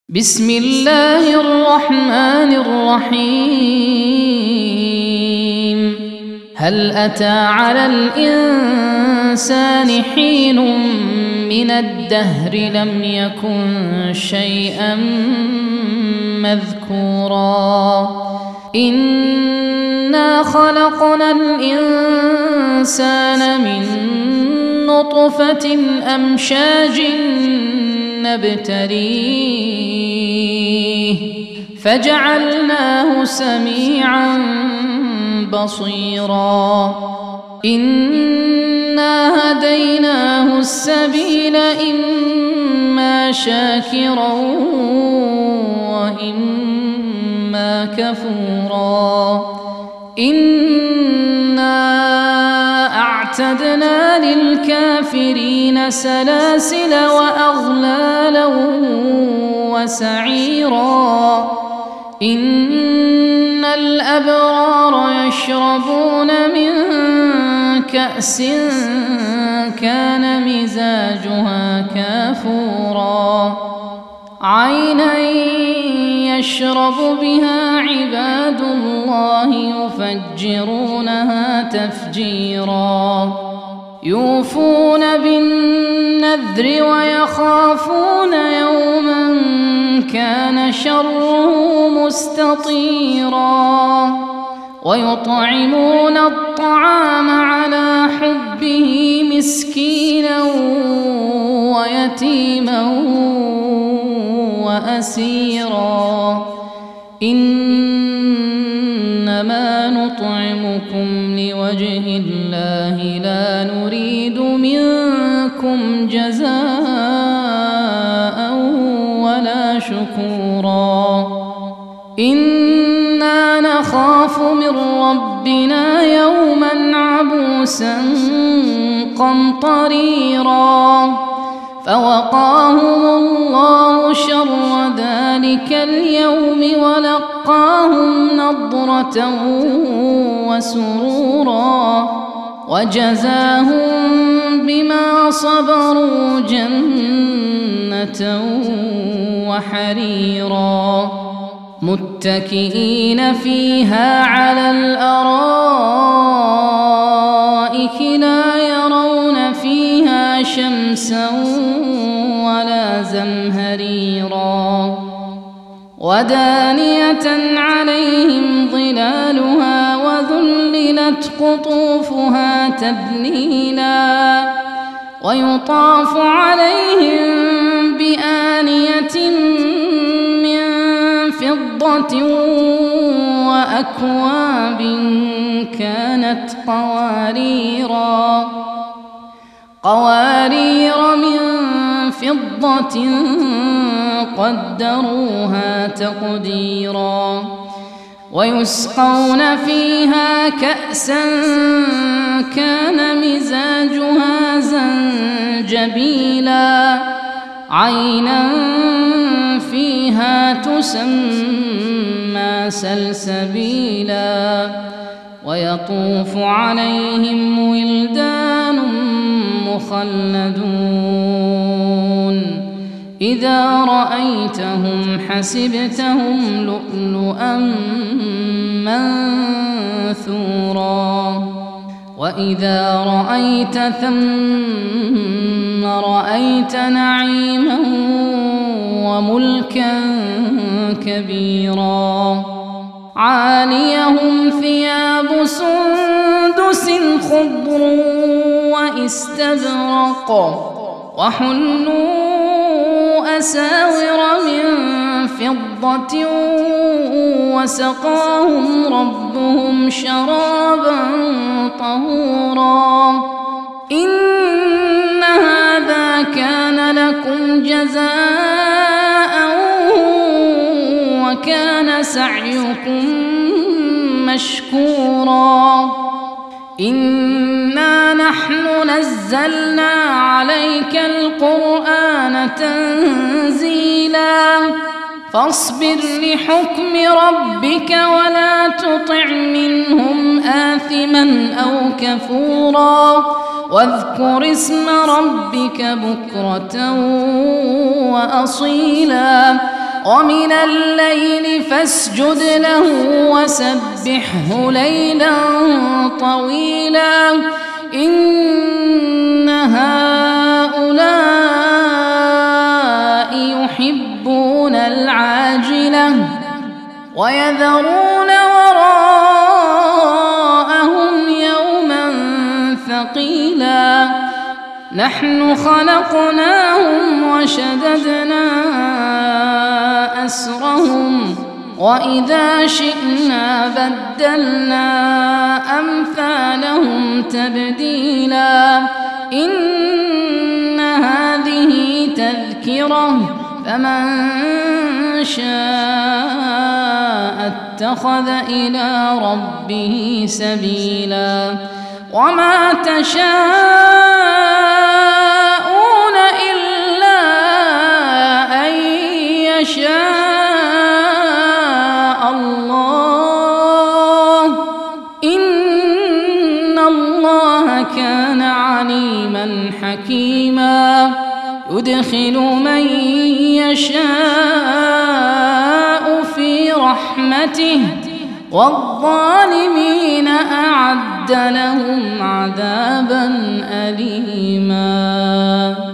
بسم الله الرحمن الرحيم. هل أتى على الإنسان حين من الدهر لم يكن شيئا مذكورا إنا خلقنا الإنسان من نطفة أمشاج نبتليه فجعلناه سميعا بصيرا إنا هديناه السبيل إما شاكرا وإما كفورا إنا أعتدنا للكافرين سلاسل وأغلالا وسعيرا إن الأبرار يشربون من كأس كان مزاجها كافورا عينا يشرب بها عباد الله يفجرونها تفجيرا يوفون بالنذر ويخافون يوما كان شره مستطيرا ويطعمون الطعام على حبه مسكينا ويتيما وأسيرا إنما نطعمكم لوجه الله لا نريد منكم جزاء ولا شكورا إنا نخاف من ربنا يوما عبوسا قمطريرا فوقاهم الله شر ذلك اليوم ولقاهم نضرة وسرورا وجزاهم بما صبروا جنة وحريرا متكئين فيها على الأرائك لا يرون فيها شمسا ولا زمهريرا ودانية عليهم ظلالها وذللت قطوفها تذليلا ويطاف عليهم بآنية من فضة وأكواب كانت قوارير من فضة قدروها تقديرا ويسقون فيها كأسا كان مزاجها زنجبيلا عينا فيها تسمى سلسبيلا ويطوف عليهم ولدان مخلدون إذا رأيتهم حسبتهم لؤلؤا منثورا وإذا رأيت ثم رأيت نعيما وملكا كبيرا عاليهم ثياب سندس خضر واستبرق وحلوا أساور من فضة وسقاهم ربهم شرابا طهورا إن هذا كان لكم جزاء وكان سعيكم مشكورا إنا نحن نزلنا عليك القرآن تنزيلا فاصبر لحكم ربك ولا تطع منهم آثما أو كفورا واذكر اسم ربك بكرة وأصيلا ومن الليل فاسجد له وسبحه ليلا طويلا إن هؤلاء يحبون العاجلة ويذرون وراءهم يوما ثقيلا نحن خلقناهم وشددنا أسرهم وإذا شئنا بدلنا أمثالهم تبديلا إن هذه تذكرة فمن شاء اتخذ إلى ربه سبيلا وما تشاءون إلا أن يشاء الله إن الله كان عليما حكيما يدخل من يشاء في رحمته والظالمين أعد لهم عذابا أليما.